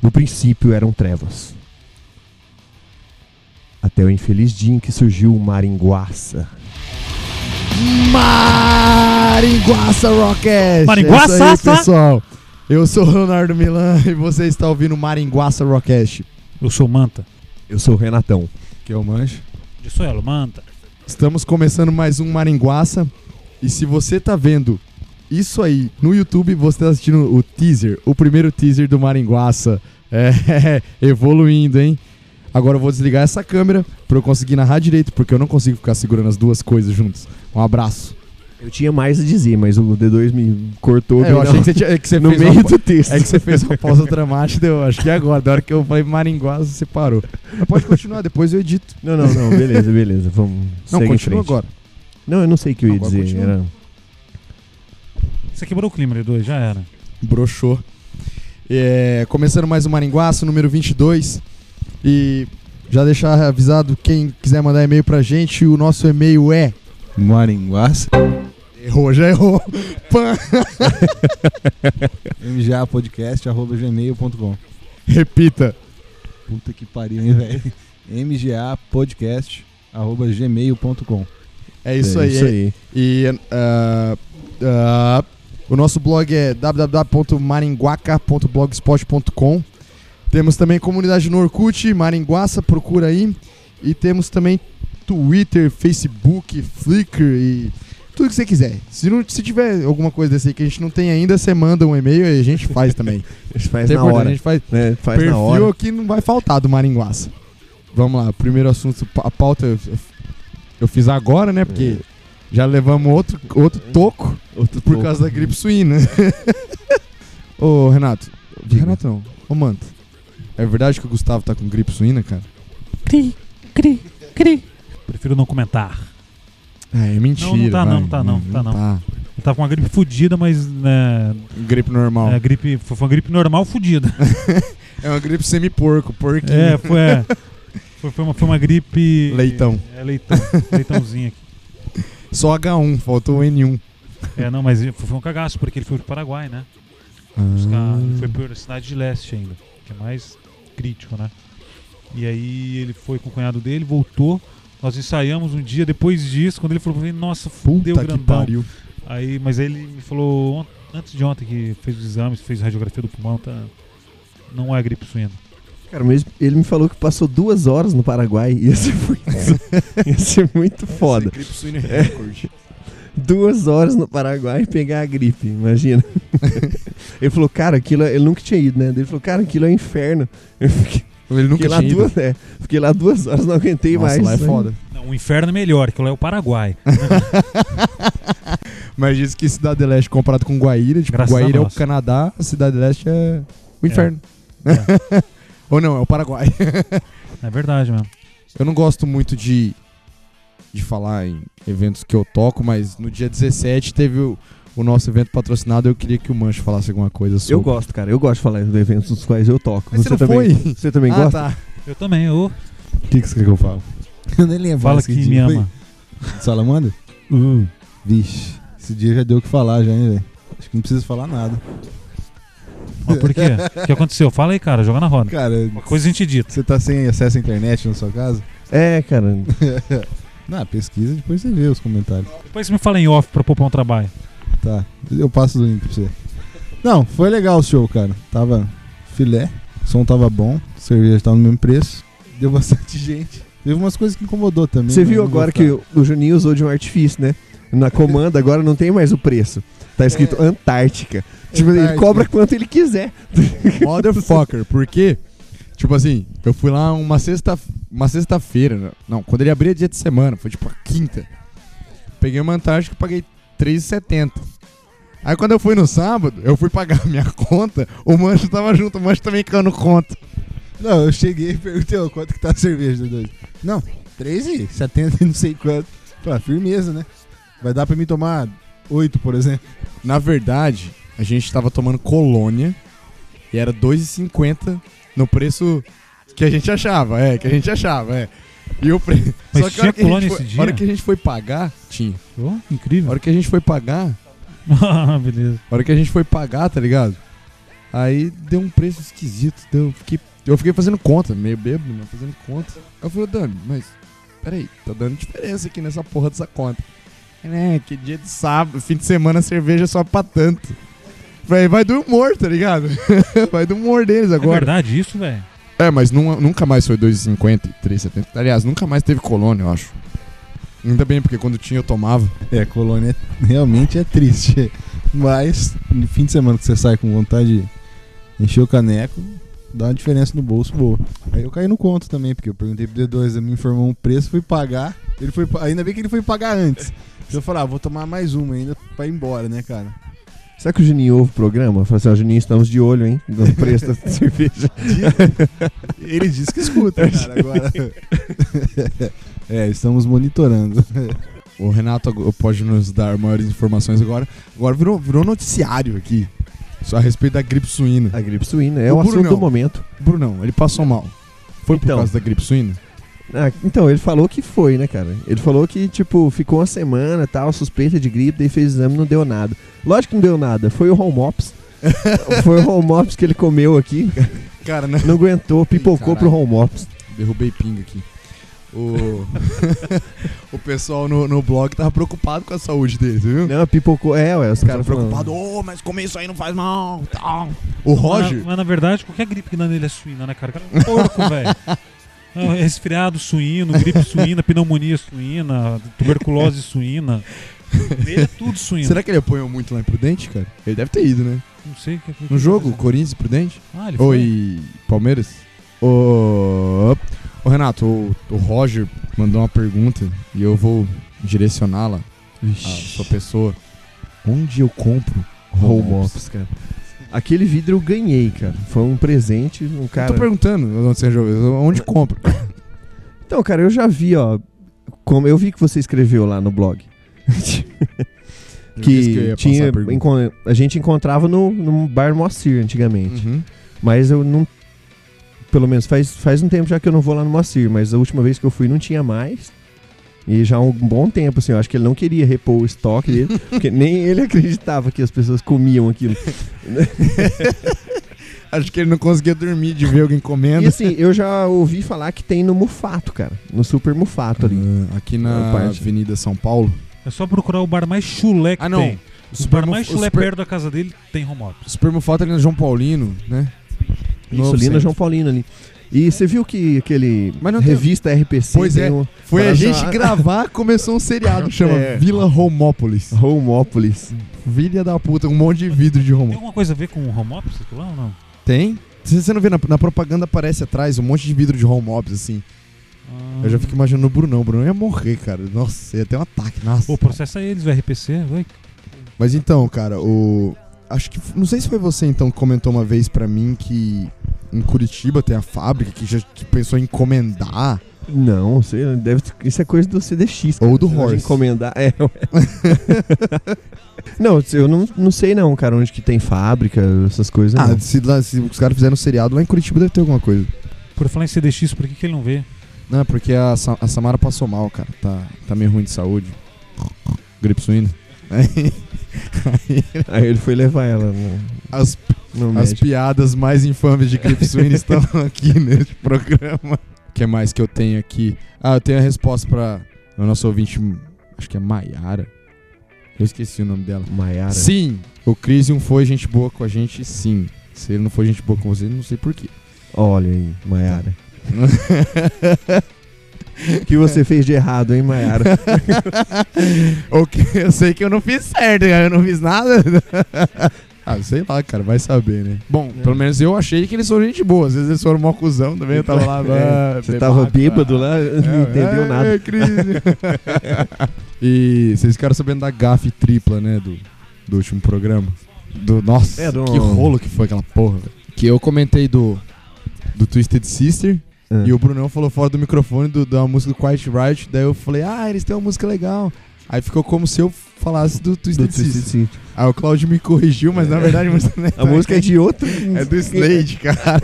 No princípio eram trevas. Até o infeliz dia em que surgiu o Maringuaça. Maringuaça Rockcast! Maringuaça, é isso aí, pessoal. Eu sou o Leonardo Milan e você está ouvindo Maringuaça Rockcast. Eu sou o Manta. Eu sou o Renatão. Que é o Manjo. Eu sou ela, Manta. Estamos começando mais um Maringuaça. E se você tá vendo isso aí no YouTube, você tá assistindo o teaser, o primeiro teaser do Maringuaça. Evoluindo, hein? Agora eu vou desligar essa câmera pra eu conseguir narrar direito, porque eu não consigo ficar segurando as duas coisas juntas. Um abraço. Eu tinha mais a dizer, mas o D2 me cortou. Eu achei que você no fez meio do texto. É que você fez uma pausa dramática, eu acho que agora, da hora que eu falei Maringuaça, você parou. Mas pode continuar, depois eu edito. Não, beleza. Vamos. Não, segue em continua frente. agora. Não, eu não sei o que eu ia Agora dizer. continua. Era... Você quebrou o clima, D2, já era. Broxou. Começando mais um Maringuaça, número 22. E já deixar avisado, quem quiser mandar e-mail pra gente, o nosso e-mail é... Maringuaça. Já errou. Pã. mgapodcast@gmail.com. Repita. Puta que pariu, hein, velho? mgapodcast@gmail.com. É isso aí. E o nosso blog é www.maringuaca.blogspot.com. Temos também comunidade no Orkut, Maringuaça, procura aí. E temos também Twitter, Facebook, Flickr e tudo que você quiser. Se tiver alguma coisa desse aí que a gente não tem ainda, você manda um e-mail e a gente faz também. A gente faz Tem na problema, hora. A gente faz, faz perfil na hora. aqui não vai faltar do Maringuaça. Vamos lá, primeiro assunto, a pauta eu fiz agora, né? Porque já levamos outro toco por causa da gripe suína. Ô, Renato. Diga. Renato não. Ô, Manta. É verdade que o Gustavo tá com gripe suína, cara? Cri. Prefiro não comentar. É mentira. Não tá não. Ele tava com uma gripe fudida, mas... Gripe normal. Foi uma gripe normal fudida. É uma gripe semi-porco, porquinho. Foi uma gripe... Leitão. Leitãozinho aqui. Só H1, faltou o N1. Não, mas foi um cagaço, porque ele foi pro Paraguai, né? Ele foi pra cidade de leste ainda, que é mais crítico, né? E aí ele foi com o cunhado dele, voltou. Nós ensaiamos um dia, depois disso, quando ele falou pra mim, nossa, fudeu grandão. Que pariu. Mas ele me falou antes de ontem que fez os exames, fez radiografia do pulmão, não é gripe suína. Cara, mas ele me falou que passou 2 horas no Paraguai. Ia ser muito foda. Gripe suína é recorde. 2 horas no Paraguai e pegar a gripe, imagina. Ele falou, cara, ele nunca tinha ido, né? Ele falou, cara, aquilo é inferno. Ele nunca tinha ido. Fiquei lá 2 horas, não aguentei mais. Lá é foda. Não, o inferno é melhor, que lá é o Paraguai. Mas diz que Cidade Leste comparado com Guaíra, tipo, Graças Guaíra a é o nós. Canadá, a Cidade Leste é o inferno. Ou não, é o Paraguai. É verdade mesmo. Eu não gosto muito de falar em eventos que eu toco, mas no dia 17 teve o nosso evento patrocinado. Eu queria que o Mancho falasse alguma coisa sobre. Eu gosto, cara. Eu gosto de falar dos eventos nos quais eu toco. Mas você não também, foi? Você também gosta? Tá. Eu também, O que você quer que eu falo? Eu nem lembro. Fala que me ama. Salamander? Vixe, esse dia já deu o que falar já, hein, velho? Acho que não precisa falar nada. Mas por quê? O que aconteceu? Fala aí, cara, joga na roda. Cara, Uma coisa a gente dita. você tá sem acesso à internet na sua casa? Cara. Não, pesquisa, depois você vê os comentários. Depois você me fala em off pra poupar um trabalho. Tá, eu passo o link pra você. Não, foi legal o show, cara. Tava filé, o som tava bom, a cerveja tava no mesmo preço. Deu bastante gente. Teve umas coisas que incomodou também. Você viu agora que o Juninho usou de um artifício, né? Na comanda agora não tem mais o preço. Tá escrito Antártica. Tipo, ele cobra quanto ele quiser. Motherfucker, porque, tipo assim, eu fui lá uma sexta-feira. Não, quando ele abria dia de semana, foi tipo a quinta. Peguei uma Antártica e paguei R$3,70. Aí quando eu fui no sábado, eu fui pagar a minha conta, o Mancho tava junto, o Mancho também caiu no conta. Não, eu cheguei e perguntei, quanto que tá a cerveja, doido? Não, R$3,70 e não sei quanto. Falei, firmeza, né? Vai dar pra mim tomar 8, por exemplo. Na verdade, a gente tava tomando Colônia e era R$2,50 no preço que a gente achava, E o preço. Mas Só que tinha Colônia esse dia? a hora que a gente foi pagar, tinha. Incrível. A hora que a gente foi pagar, Beleza. tá ligado? Aí deu um preço esquisito. Eu fiquei fazendo conta, meio bêbado, mas fazendo conta. Aí eu falei, Dani, mas peraí, tá dando diferença aqui nessa porra dessa conta. Que dia de sábado, fim de semana a cerveja só pra tanto. Falei, vai do humor, tá ligado? Vai do humor deles agora. É verdade isso, velho? Mas nunca mais foi 2,50 e 3,70. Aliás, nunca mais teve Colônia, eu acho. Ainda bem, porque quando tinha eu tomava. Colônia realmente é triste. Mas no fim de semana que você sai com vontade de encher o caneco, dá uma diferença no bolso boa. Aí eu caí no conto também, porque eu perguntei pro D2, ele me informou um preço, fui pagar. Ainda bem que ele foi pagar antes. Eu falei, vou tomar mais uma ainda pra ir embora, né, cara? Será que o Juninho ouve o programa? Fala assim, Juninho, estamos de olho, hein? No preço da cerveja. Ele disse que escuta, cara, agora. Estamos monitorando. O Renato pode nos dar maiores informações agora. Agora virou noticiário aqui. Só a respeito da gripe suína. A gripe suína é o assunto do momento. Brunão, ele passou mal. Foi por causa da gripe suína? Então, ele falou que foi, né, cara? Ele falou que, tipo, ficou uma semana, tal, suspeita de gripe, daí fez exame e não deu nada. Lógico que não deu nada, foi o home ops. Foi o home ops que ele comeu aqui. Cara, não aguentou, pipocou pro home ops. Derrubei pinga aqui. O pessoal no blog tava preocupado com a saúde deles, viu? Não, pipocou. Os caras preocupados. Mas comer isso aí não faz mal. Tal. O Roger. Mas na verdade, qualquer gripe que dá nele é suína, né, cara? O cara é um porco, velho. Resfriado suíno, gripe suína, pneumonia suína, tuberculose suína. Ele é tudo suíno. Será que ele apanhou muito lá em Prudente, cara? Ele deve ter ido, né? Não sei. No jogo, Corinthians e Prudente? Ele foi. Oi, Palmeiras? Ô Renato, o Roger mandou uma pergunta e eu vou direcioná-la à sua pessoa. Onde eu compro home ops, cara? Aquele vidro eu ganhei, cara. Foi um presente, um cara... Eu tô perguntando onde compro. Então, cara, eu já vi, como eu vi que você escreveu lá no blog. que tinha, a gente encontrava no bar Moacir antigamente. Uhum. Mas eu não... Pelo menos faz um tempo já que eu não vou lá no Moacir, mas a última vez que eu fui não tinha mais. E já há um bom tempo, assim, eu acho que ele não queria repor o estoque dele, porque nem ele acreditava que as pessoas comiam aquilo. Acho que ele não conseguia dormir de ver alguém comendo. E assim, eu já ouvi falar que tem no Mufato, cara, no Super Mufato ali. Aqui na Avenida São Paulo. É só procurar o bar mais chulé que tem. O bar mais chulé perto da casa dele tem home ops. O Super Mufato ali na João Paulino, né? Isso, ali na João Paulino ali. E você viu que aquele revista RPC... Pois foi a gente gravar, começou um seriado que chama Vila Romópolis. Romópolis. Filha da puta, um monte de vidro de Romópolis. Tem alguma coisa a ver com o home ops aquilo lá ou não? Tem. Se você não vê, na propaganda aparece atrás um monte de vidro de Romópolis, assim. Eu já fico imaginando o Brunão. O Brunão ia morrer, cara. Nossa, ia ter um ataque. Nossa. Pô, processa eles, o RPC, vai. Mas então, cara, acho que... Não sei se foi você, então, que comentou uma vez pra mim que... Em Curitiba tem a fábrica que pensou em encomendar. Não, isso é coisa do CDX. Cara. Ou do Horse. Encomendar. Não, eu não sei não, cara, onde que tem fábrica, essas coisas. Se os caras fizeram um seriado lá em Curitiba deve ter alguma coisa. Por falar em CDX, por que ele não vê? Não, porque a Samara passou mal, cara. Tá meio ruim de saúde. Gripe suína. Aí ele foi levar ela As piadas mais infames de gripe suína estão aqui neste programa. O que mais que eu tenho aqui? Eu tenho a resposta para o nosso ouvinte, acho que é Maiara. Eu esqueci o nome dela. Maiara. Sim, o Crisium foi gente boa com a gente, sim. Se ele não foi gente boa com você, não sei porquê. Olha aí, Maiara. O que você fez de errado, hein, Maiara? Eu sei que eu não fiz certo, eu não fiz nada. Sei lá, cara, vai saber, né? Bom, pelo menos eu achei que eles foram gente boa. Às vezes eles foram mó cuzão também, eu tava lá. Você tava bêbado lá, não entendeu nada. E vocês ficaram sabendo da gafe tripla, né, do último programa? Nossa, que rolo que foi aquela porra, velho. Que eu comentei do Twisted Sister. E o Brunão falou fora do microfone da música do Quiet Riot. Daí eu falei, eles têm uma música legal. Aí ficou como se eu falasse do Twisted Sister. Aí o Claudio me corrigiu, mas na verdade a música é de outro. É do Slade, cara.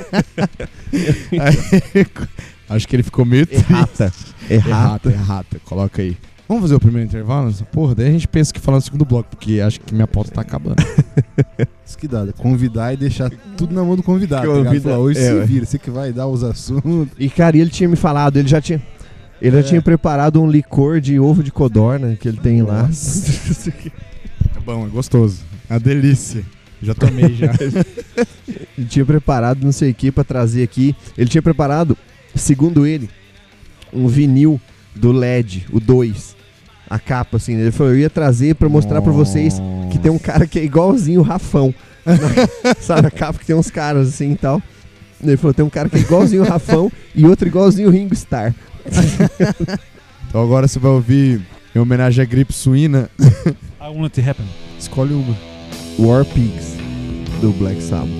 Aí, acho que ele ficou meio triste. Errata. Coloca aí. Vamos fazer o primeiro intervalo? Porra, daí a gente pensa que falando no segundo bloco, porque acho que minha pauta tá acabando. Isso que dá, convidar e deixar tudo na mão do convidado. Tá Convida- ligado? Falar, hoje se ué. vira, você que vai dar os assuntos. E, cara, ele tinha me falado, ele já tinha preparado um licor de ovo de codorna que ele tem lá. É bom, é gostoso. É uma delícia. Já tomei, já. Ele tinha preparado não sei o que pra trazer aqui. Ele tinha preparado, segundo ele, um vinil do LED, o 2. A capa, assim. Ele falou, eu ia trazer pra mostrar pra vocês que tem um cara que é igualzinho o Rafão. Sabe, a capa que tem uns caras assim e tal. Ele falou, tem um cara que é igualzinho o Rafão e outro igualzinho o Ringo Starr. Então agora você vai ouvir, em homenagem à gripe suína, I want it to happen. escolhe uma. War Pigs, do Black Sabbath.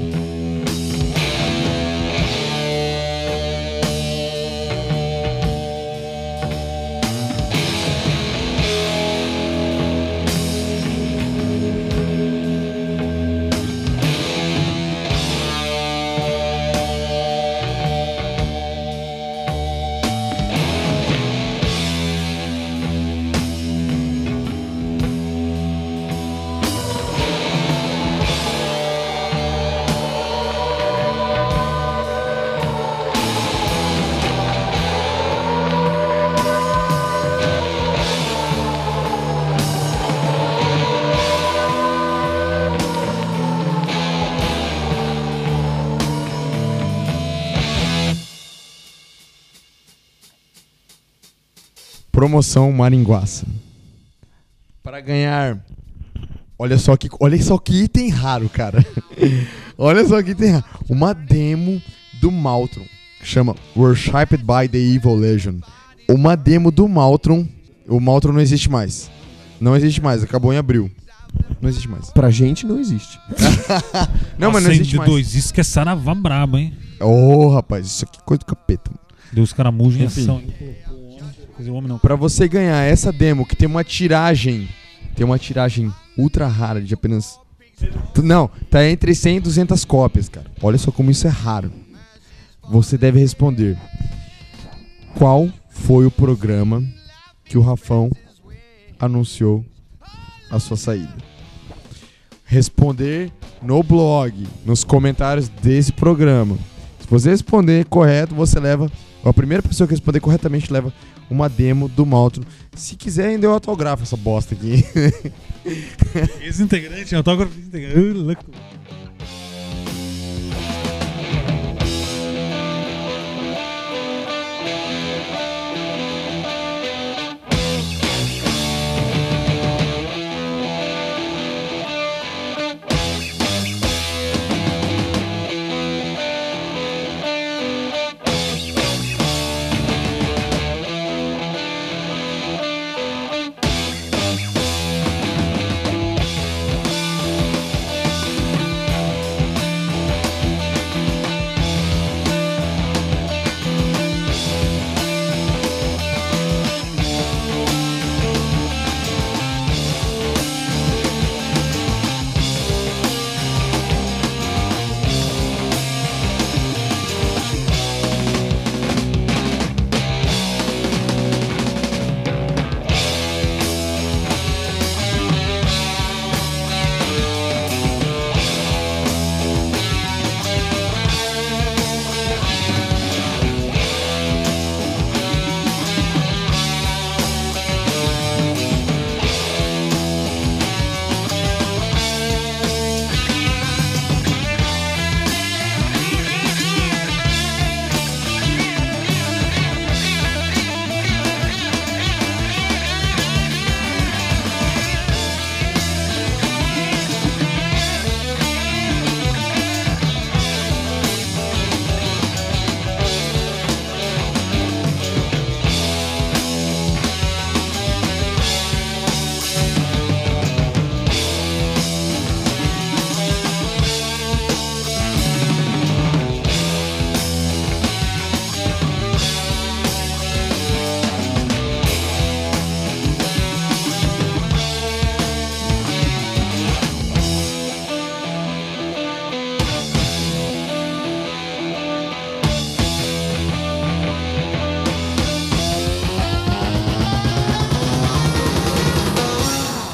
Promoção Maringuaça. Para ganhar. Olha só que item raro, cara. Olha só que item raro. Uma demo do Maltron. Que chama Worshipped by the Evil Legion. Uma demo do Maltron. O Maltron não existe mais. Não existe mais, acabou em abril. Não existe mais. Pra gente não existe. Não, mas não existe mais. dois, isso que é saravá brabo, hein? Ô, rapaz, isso aqui é coisa do capeta, mano. Deus caramujo em Enfim. ação. Ele colocou o homem, quer dizer, o homem não. Pra você ganhar essa demo, que tem uma tiragem ultra rara de apenas... Não, tá entre 100 e 200 cópias, cara. Olha só como isso é raro. Você deve responder: qual foi o programa que o Rafão anunciou a sua saída? Responder no blog, nos comentários desse programa. Se você responder correto, você leva... A primeira pessoa que responder corretamente leva uma demo do Maltron. Se quiser, ainda eu autografo essa bosta aqui. Ex-integrante, autógrafo integrante. Louco.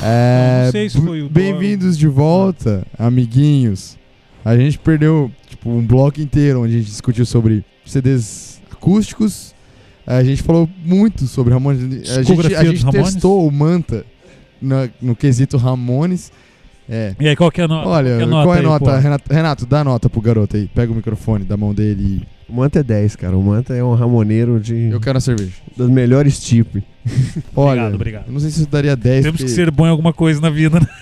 Não sei se foi o Bem-vindos de volta, amiguinhos. A gente perdeu tipo um bloco inteiro onde a gente discutiu sobre CDs acústicos. A gente falou muito sobre Ramones. A gente testou o Manta no quesito Ramones. E aí, qual que é a nota? Olha, qual é a nota, Renato, dá nota pro garoto aí. Pega o microfone da mão dele e... O Manta é 10, cara. O Manta é um ramoneiro Eu quero a cerveja. dos melhores tipos. Olha, obrigado. Eu não sei se eu daria 10. Temos que ser bom em alguma coisa na vida, né?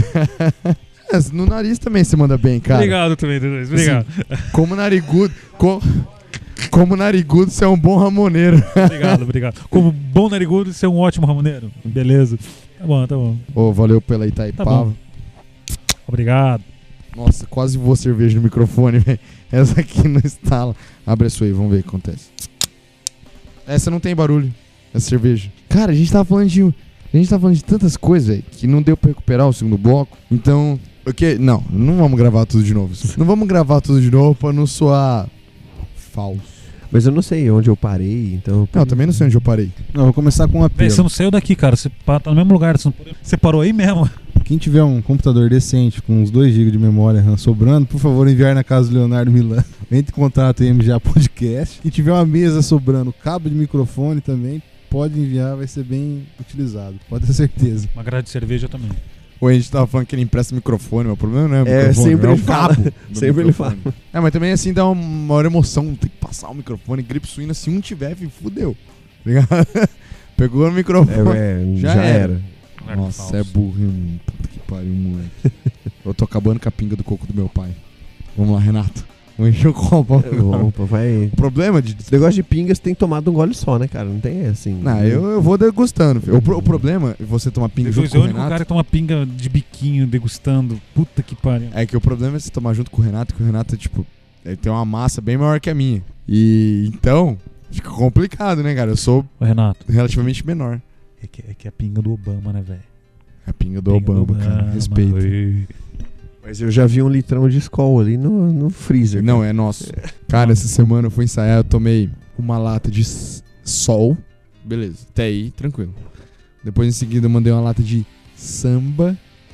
No nariz também você manda bem, cara. Obrigado também, D2. Obrigado. Assim, como narigudo... Como narigudo, você é um bom ramoneiro. Obrigado. Como bom narigudo, você é um ótimo ramoneiro. Beleza. Tá bom. Valeu pela Itaipava. Tá bom. Obrigado. Nossa, quase voou cerveja no microfone, velho. Essa aqui não instala. Abre a sua aí, vamos ver o que acontece. Essa não tem barulho, essa cerveja. Cara, a gente tava falando de tantas coisas, velho, que não deu pra recuperar o segundo bloco. Então, não vamos gravar tudo de novo. Não vamos gravar tudo de novo pra não soar falso. Mas eu não sei onde eu parei, então... Não, eu também não sei onde eu parei. Não, vou começar com um apelo. Você não saiu daqui, cara. Você tá no mesmo lugar. Você parou aí mesmo. Quem tiver um computador decente com uns 2 GB de memória RAM sobrando, por favor, enviar na casa do Leonardo Milan. Entre em contato em MGA Podcast. E tiver uma mesa sobrando, cabo de microfone também, pode enviar, vai ser bem utilizado. Pode ter certeza. Uma grade de cerveja também. Ou a gente tava falando que ele empresta microfone, mas o problema não é o microfone, sempre é ele o cabo. fala. Sempre ele fala. Mas também assim dá uma maior emoção. Tem que passar o microfone, gripe suína, se um tiver, fudeu. Ligado? Pegou o microfone. Já era. Nossa, é burro, hein? Puta que pariu, moleque. Eu tô acabando com a pinga do coco do meu pai. Vamos lá, Renato. Vamos encher o copo. Opa, vai. O problema de... Esse negócio de pingas tem tomado um gole só, né, cara? Não tem assim... Não, eu vou degustando. O problema é você tomar pinga junto com o O único Renato. cara que toma pinga de biquinho degustando. Puta que pariu. É que o problema é você tomar junto com o Renato, que o Renato, tipo, ele tem uma massa bem maior que a minha. E então, fica complicado, né, cara? Eu sou Ô, Renato, relativamente menor. é que é a pinga do Obama, né, velho? A pinga do Obama, cara. Respeito. Mas eu já vi 1 litrão de Skol ali no freezer. Não, cara. é nosso. Cara, essa semana eu fui ensaiar, eu tomei uma lata de Sol. Beleza, até aí, tranquilo. Depois em seguida eu mandei uma lata de Samba.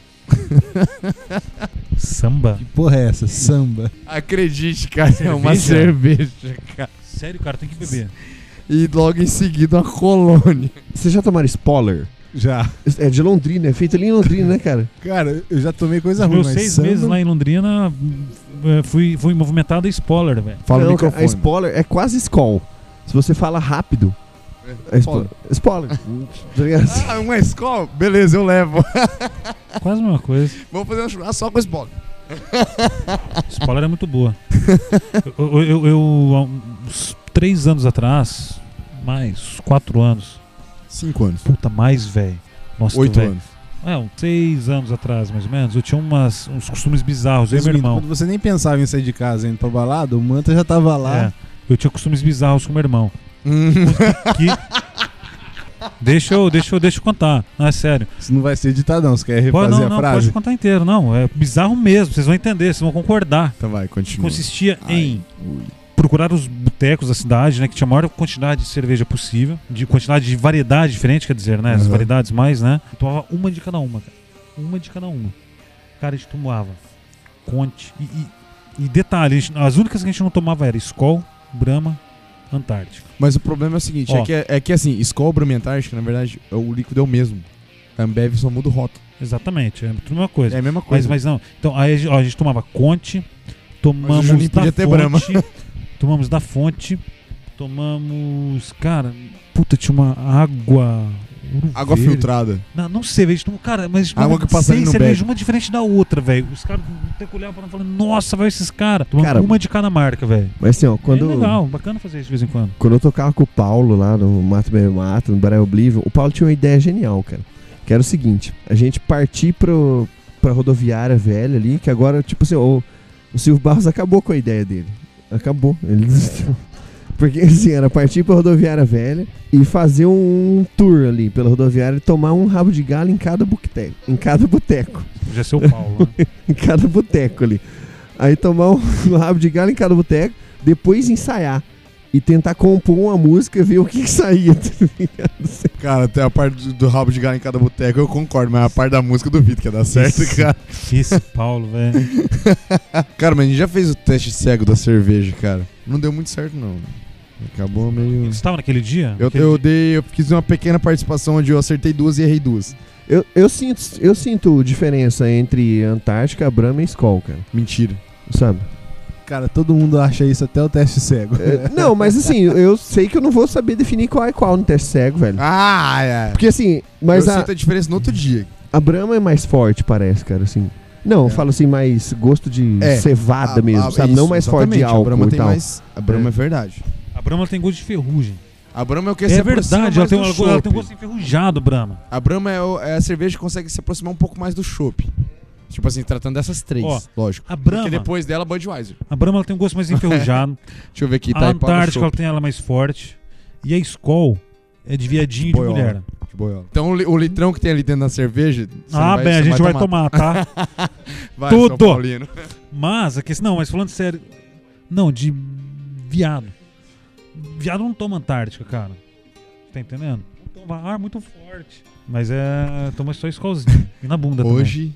Samba? Que porra é essa? Samba. Acredite, cara, é uma Cerveja? cerveja, cara. Sério, cara, tem que beber. E logo em seguida uma Colônia. Vocês já tomaram Spoiler? Já. É de Londrina, é feito ali em Londrina, né, cara? Cara, eu já tomei coisa Os ruim, meus 6 meses lá em Londrina, fui movimentado a Spoiler, velho. Fala no Não, cara, microfone. a Spoiler é quase Skol. Se você fala rápido... É Spoiler. Tá ligado? Ah, uma escola? Beleza, eu levo. Quase a mesma coisa. Vamos fazer um churrasco só com spoiler. Spoiler é muito boa. Eu há uns 3 anos atrás, mais 4 anos. 5 anos. Puta, mais, velho. Nossa, 8 velho. anos. Uns 6 anos atrás, mais ou menos, eu tinha uns costumes bizarros, eu e meu irmão. Quando você nem pensava em sair de casa indo pra balada, o Manta já tava lá. Eu tinha costumes bizarros com meu irmão. Deixa eu contar. Não, é sério. Isso não vai ser editado não, você quer refazer a frase? Pode contar inteiro, não. É bizarro mesmo, vocês vão entender, vocês vão concordar. Então vai, continua. Consistia em procurar os botecos da cidade, né, que tinha a maior quantidade de cerveja possível, de quantidade de variedade diferente, quer dizer, né, as variedades mais, né. Eu tomava uma de cada uma, cara. Uma de cada uma. Cara, a gente tomava Conte. E detalhe, as únicas que a gente não tomava era Skol, Brahma, Antártica. Mas o problema é o seguinte, é que assim, Skol, Brahma e Antártica, na verdade, o líquido é o mesmo. A Ambev só muda o rótulo. Exatamente, é tudo a mesma coisa. É a mesma coisa. Mas não. Então, aí a gente tomava Conte, tomamos Mas o Juninho podia ter Brahma. Tomamos da fonte, tomamos, cara, puta, tinha uma água Água verde. filtrada. Não sei, velho, cara, mas água que passa ali no cerveja, bag. uma diferente da outra, velho. Os caras tem que olhar pra falar, nossa, velho, esses caras. Tomamos Cara, uma de cada marca, velho. Mas assim, ó, quando... É legal, bacana fazer isso de vez em quando. Quando eu tocava com o Paulo lá no Mato Bem Mato, no Baré Oblivion, o Paulo tinha uma ideia genial, cara. Que era o seguinte, a gente partir pra rodoviária velha ali, que agora, tipo assim, o Silvio Barros acabou com a ideia dele. Acabou. Ele desistiu. Porque assim, era partir pra rodoviária velha e fazer um tour ali pela rodoviária e tomar um rabo de galo em cada boteco. Em cada boteco. Já ser o Paulo, né? Em cada boteco ali. Aí tomar um rabo de galo em cada boteco, depois ensaiar. e tentar compor uma música e ver o que saía. Tá ligado? Cara, até a parte do rabo de gato em cada boteco eu concordo, mas a parte da música eu duvido que ia dar certo, cara. Esse Paulo, velho. Cara, mas a gente já fez o teste cego da cerveja, cara. Não deu muito certo, não. Acabou meio... Você estava naquele dia? Eu fiz uma pequena participação onde eu acertei 2 e errei 2. Eu sinto diferença entre Antártica, Brahma e Skol, cara. Mentira. Sabe? Cara, todo mundo acha isso até o teste cego. Não, mas assim, eu sei que eu não vou saber definir qual é qual no teste cego, velho. Ah, é. Porque assim, mas eu sinto a diferença no outro dia. a Brahma é mais forte, parece, cara, assim. Não, eu falo assim, mais gosto de cevada mesmo, sabe? Isso, não mais forte de álcool a Brahma e tem tal. mais... A Brahma é verdade. A Brahma tem gosto de ferrugem. A Brahma é o que É verdade, ela tem um chopp. gosto enferrujado, Brahma. A Brahma é a cerveja que consegue se aproximar um pouco mais do chopp. Tipo assim, tratando dessas 3, Ó, lógico. A Brahma, Porque depois dela, Budweiser. a Brahma ela tem um gosto mais enferrujado. Deixa eu ver aqui, A tá? Antártica ela tem ela mais forte. E a Skol é de viadinho e de Boiola. mulher. Então o litrão que tem ali dentro da cerveja... você não Bem, a gente vai tomar, tá? Vai, tudo. São Paulino. Mas a questão, não, mas falando sério, não, de viado. Viado não toma Antártica, cara. Tá entendendo? Não toma, muito forte. Mas toma só Skolzinho. E na bunda Hoje...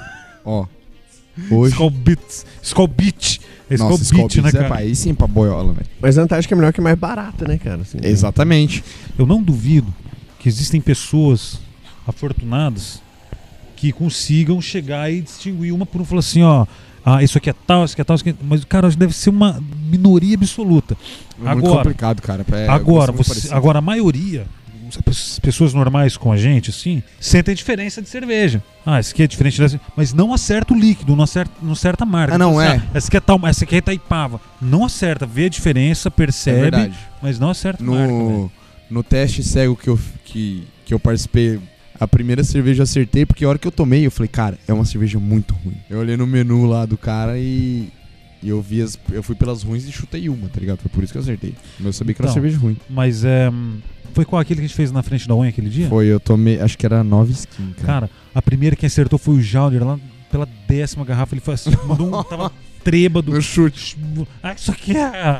Ó. também. Hoje... Skol Beats. Skol Beach. É Skol Nossa, Beach, né, cara? Aí sim pra boiola, velho. Mas a Antártica é melhor que é mais barata, né, cara? Assim, Exatamente. Eu não duvido que existem pessoas afortunadas que consigam chegar e distinguir uma por um e falar assim, ó, isso aqui é tal, isso aqui é tal, isso aqui é... Mas, cara, deve ser uma minoria absoluta. É muito complicado, cara. Agora, a maioria, as pessoas normais com a gente, assim, sentem a diferença de cerveja. Esse aqui é diferente dessa, mas não acerta o líquido, não acerta a marca. Não assim, é. Essa aqui é tal, essa aqui é Itaipava. Não acerta, vê a diferença, percebe, verdade. mas não acerta a marca. Velho. No teste cego que eu participei, a primeira cerveja eu acertei, porque a hora que eu tomei, eu falei, cara, é uma cerveja muito ruim. Eu olhei no menu lá do cara e eu fui pelas ruins e chutei uma, tá ligado? Foi por isso que eu acertei. Mas eu sabia que era uma cerveja ruim. Mas foi qual aquele que a gente fez na frente da unha aquele dia? Foi, eu tomei, acho que era 9 skin, cara. Cara, a primeira que acertou foi o Jauder, lá pela 10ª garrafa, ele foi assim, mandou tava trêbado. No chute. Isso aqui é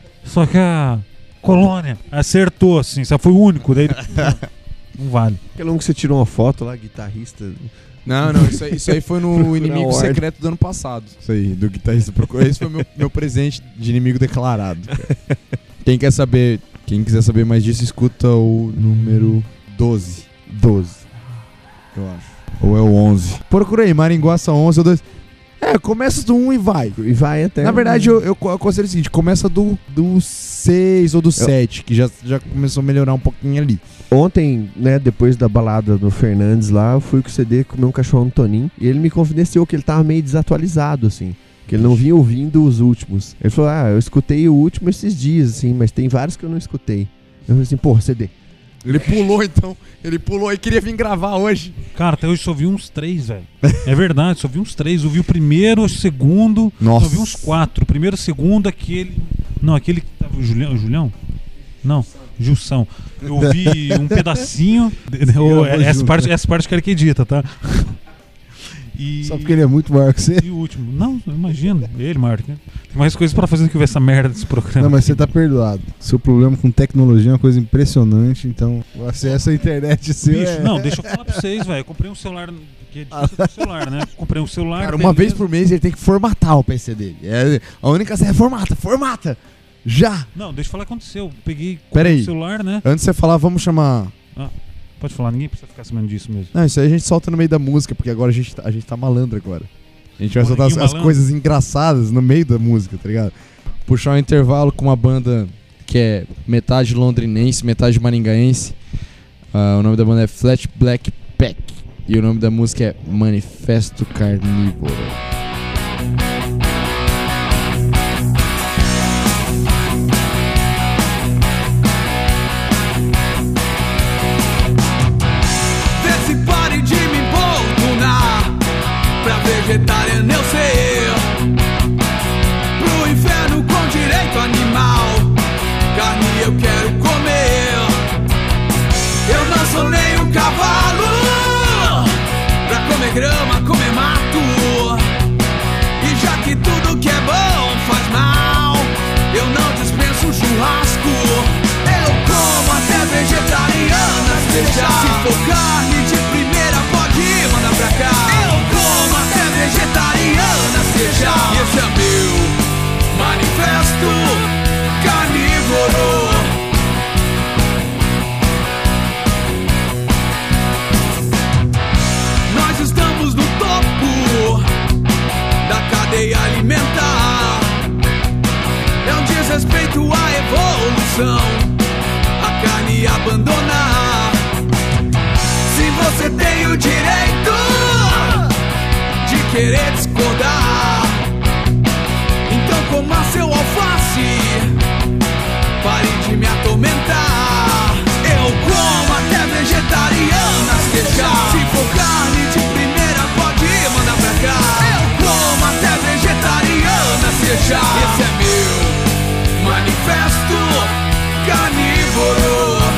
Colônia. Acertou, assim, só foi o único, daí não vale. Aquele um que você tirou uma foto lá, guitarrista. Não, isso aí foi no Inimigo Secreto do ano passado. Isso aí, do guitarrista procurou. Esse foi meu presente de inimigo declarado. Quem quiser saber mais disso, escuta o número 12. 12, eu acho. Ou é o 11. Procura aí, Maringuaça 11 ou 12. Começa do 1 e vai. E vai até... Na verdade, eu aconselho o seguinte, começa do 6 ou do 7, que já começou a melhorar um pouquinho ali. Ontem, né, depois da balada do Fernandes lá, eu fui com o CD comer um cachorro no Toninho, e ele me confidenciou que ele tava meio desatualizado, assim. Que ele não vinha ouvindo os últimos. Ele falou, eu escutei o último esses dias, assim, mas tem vários que eu não escutei. Eu falei assim, CD. Ele pulou, então. Ele pulou e queria vir gravar hoje. Cara, até hoje só vi uns 3, velho. É verdade, só vi uns 3. Eu vi o primeiro, o segundo. Nossa. Eu vi uns 4. O primeiro, o segundo, aquele... Não, aquele que tava... O Julião? Não, Gilson. Eu vi um pedacinho. Essa parte que era que edita, tá? Só porque ele é muito maior que você? E o último. Não, imagina. Ele, Mark, né? Tem mais coisas pra fazer do que ver essa merda desse programa. Não, mas você tá perdoado. Seu problema com tecnologia é uma coisa impressionante, então o acesso à internet seu Bicho, não, deixa eu falar pra vocês, velho. Eu comprei um celular, que é difícil do celular, né? Comprei um celular. Cara, uma vez por mês ele tem que formatar o PC dele. A única coisa é formata. Já! Não, deixa eu falar o que aconteceu. Peguei o celular, né? Antes de você falar, vamos chamar... Pode falar, ninguém precisa ficar sabendo disso mesmo. Não, isso aí a gente solta no meio da música, porque agora a gente tá malandro agora. A gente vai soltar as coisas engraçadas no meio da música, tá ligado? Puxar um intervalo com uma banda que é metade londrinense, metade maringaense. O nome da banda é Flat Black Pack. E o nome da música é Manifesto Carnívoro. Vegetariano eu ser, pro inferno com direito animal, carne eu quero comer. Eu não sou nem um cavalo, pra comer grama, comer mato. churrasco. Eu como até vegetarianas deixar. Se for carne de primeira pode mandar pra cá. Eu como até vegetarianas deixar. E esse é meu manifesto carnívoro. Nós estamos no topo da cadeia alimentar. É um desrespeito à evolução a carne abandonar. Se você tem o direito de querer discordar, então coma seu alface, pare de me atormentar. Eu como até vegetarianas deixar. Se for carne de primeira pode mandar pra cá. Eu como até vegetarianas deixar. Esse é meu manifesto carnívoro.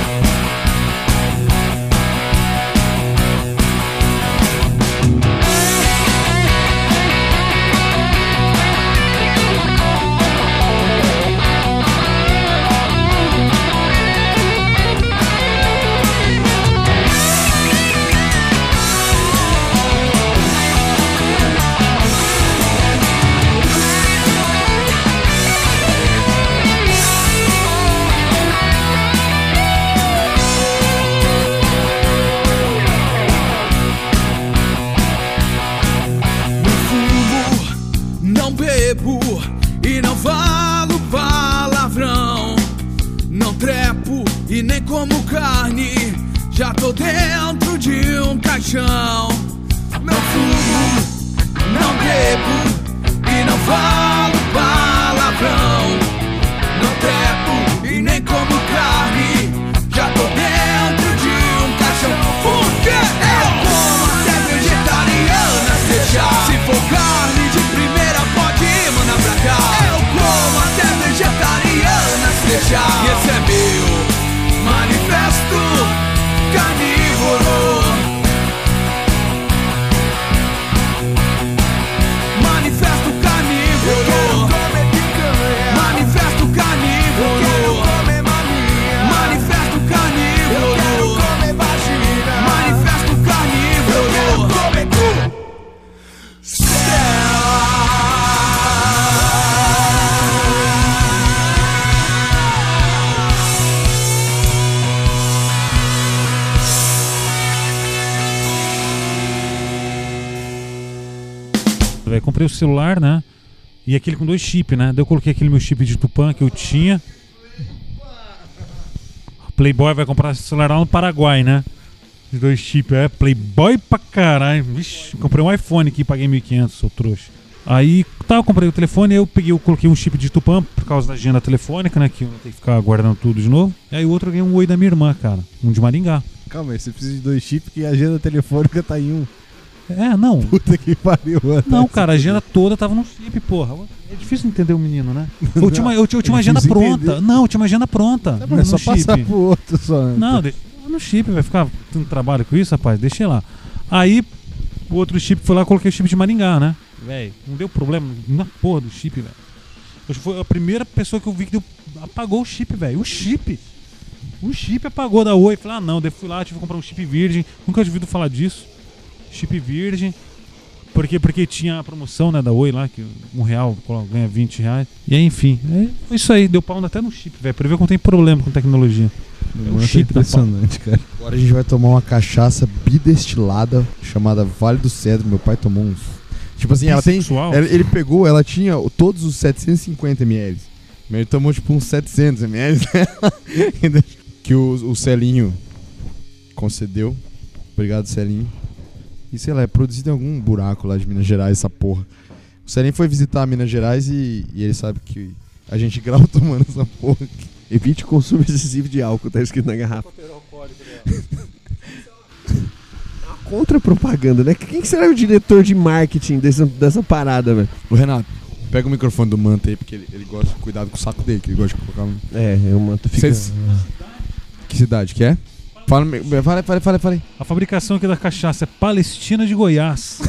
E não falo palavrão, não trepo e nem como carne, já tô dentro de um caixão. Não fumo, não bebo e não falo palavrão, não trepo e nem como carne, já tô dentro de um caixão. Porque eu como até vegetarianas deixar. Se for carne de primeira pode mandar pra cá. Eu como até vegetarianas deixar. E esse é meu manifesto carnívoro. Manifesto carnívoro. Manifesto carnívoro. Manifesto carnívoro. Manifesto carnívoro. Comprei o celular, né? E aquele com 2 chips, né? Daí eu coloquei aquele meu chip de Tupã que eu tinha. Playboy vai comprar esse celular lá no Paraguai, né? De 2 chips, Playboy pra caralho. Vixe, comprei um iPhone aqui, paguei 1.500, sou trouxa. Aí, eu comprei o telefone, eu coloquei um chip de Tupã por causa da agenda telefônica, né? Que eu não tenho que ficar guardando tudo de novo. E aí o outro eu ganhei um Oi da minha irmã, cara. Um de Maringá. Calma aí, você precisa de 2 chips porque a agenda telefônica tá em um. Não. Puta que pariu. Não, cara, a agenda toda tava no chip, porra. É difícil entender o menino, né? Eu tinha uma agenda pronta. Entender. Não, eu tinha uma agenda pronta. É só passar pro outro só. Não, deixa no chip, vai ficar tendo trabalho com isso, rapaz. Deixa lá. Aí, o outro chip foi lá, coloquei o chip de Maringá, né? Velho, não deu problema na porra do chip, velho. Foi a primeira pessoa que eu vi que apagou o chip, velho. O chip apagou da Oi. Falei, não, daí fui lá, tive que comprar um chip virgem. Nunca tinha ouvido falar disso. Chip virgem. Porque tinha a promoção, né, da Oi lá, que R$1 ganha R$20. E aí, enfim, foi isso aí. Deu pau até no chip, velho. Pra ver como tem problema com tecnologia. O chip impressionante, cara. Agora a gente vai tomar uma cachaça bidestilada chamada Vale do Cedro. Meu pai tomou uns. Tipo assim, ele pegou, ela tinha todos os 750 ml. Mas ele tomou tipo uns 700 ml, né? Que o Celinho concedeu. Obrigado, Celinho. E sei lá, é produzido em algum buraco lá de Minas Gerais, essa porra. O Celinho foi visitar Minas Gerais e ele sabe que a gente grava tomando essa porra aqui. Evite o consumo excessivo de álcool, tá escrito na garrafa. Contra-propaganda, né? Quem será o diretor de marketing dessa parada, velho? O Renato, pega o microfone do Manta aí, porque ele gosta de cuidado com o saco dele, que ele gosta de colocar um... o Manta fica... Que cidade que é? Fala. A fabricação aqui da cachaça é Palestina de Goiás.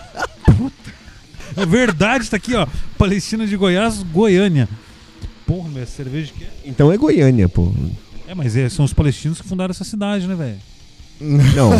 É verdade, tá aqui, ó. Palestina de Goiás, Goiânia. Porra, Caramba, é cerveja que é? Então é Goiânia, pô. É, mas são os palestinos que fundaram essa cidade, né, velho? Não.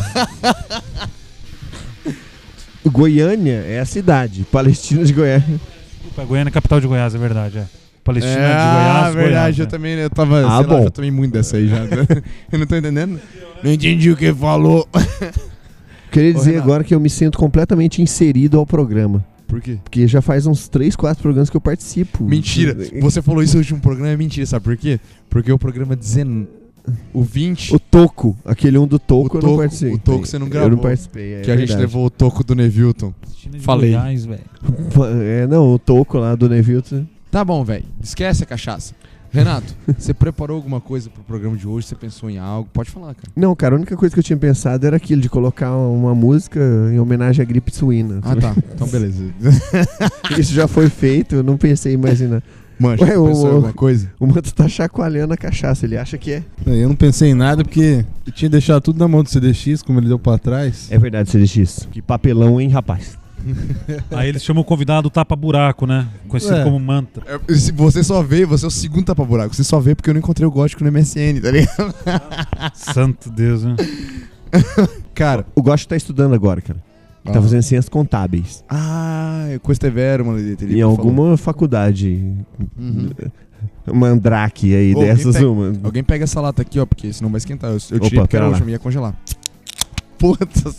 Goiânia é a cidade. Palestina de Goiânia. Desculpa, Goiânia é a capital de Goiás, é verdade, é. Palestina de Goiás, verdade, Goiás, eu né? também, eu tava, Ah, sei lá, bom. já tomei muito dessa aí já. Eu não tô entendendo. Não entendi o que falou. Queria Ô, dizer Renato. agora que eu me sinto completamente inserido ao programa. Por quê? Porque já faz uns 3, 4 programas que eu participo. Mentira. Você falou isso no último programa, é mentira, sabe por quê? Porque o programa 20... O Toco, aquele do Toco, eu não Toco, participei. o Toco você não Eu gravou. não participei, é que a gente verdade. levou o toco do Nevilton. Palestina de Falei. Goiás, velho. Não, o Toco lá do Neville. Tá bom, velho. Esquece a cachaça. Renato, você preparou alguma coisa pro programa de hoje? Você pensou em algo? Pode falar, cara. Não, cara, a única coisa que eu tinha pensado era aquilo de colocar uma música em homenagem à gripe suína. Ah, tá. Então, beleza. Isso já foi feito, eu não pensei mais em nada. Mancha, Ué, você pensou em alguma coisa? O Manto tá chacoalhando a cachaça, ele acha que é. Eu não pensei em nada porque eu tinha deixado tudo na mão do CDX, como ele deu pra trás. É verdade, CDX. Que papelão, hein, rapaz? Aí eles chamam o convidado tapa-buraco, né? Conhecido Ué. como manta. Se você só vê, você é o segundo tapa-buraco. Você só vê porque eu não encontrei o gótico no MSN, tá ligado? Santo Deus, né? Cara, O Gosto tá estudando agora, cara. Ele tá fazendo ciências contábeis. Coestevero, mano. Em alguma faculdade mandrake aí, Ô, dessas alguém uma. Alguém pega essa lata aqui, ó, porque senão vai esquentar. Eu tirei Opa, porque pera era a lá. última, ia congelar. Puta,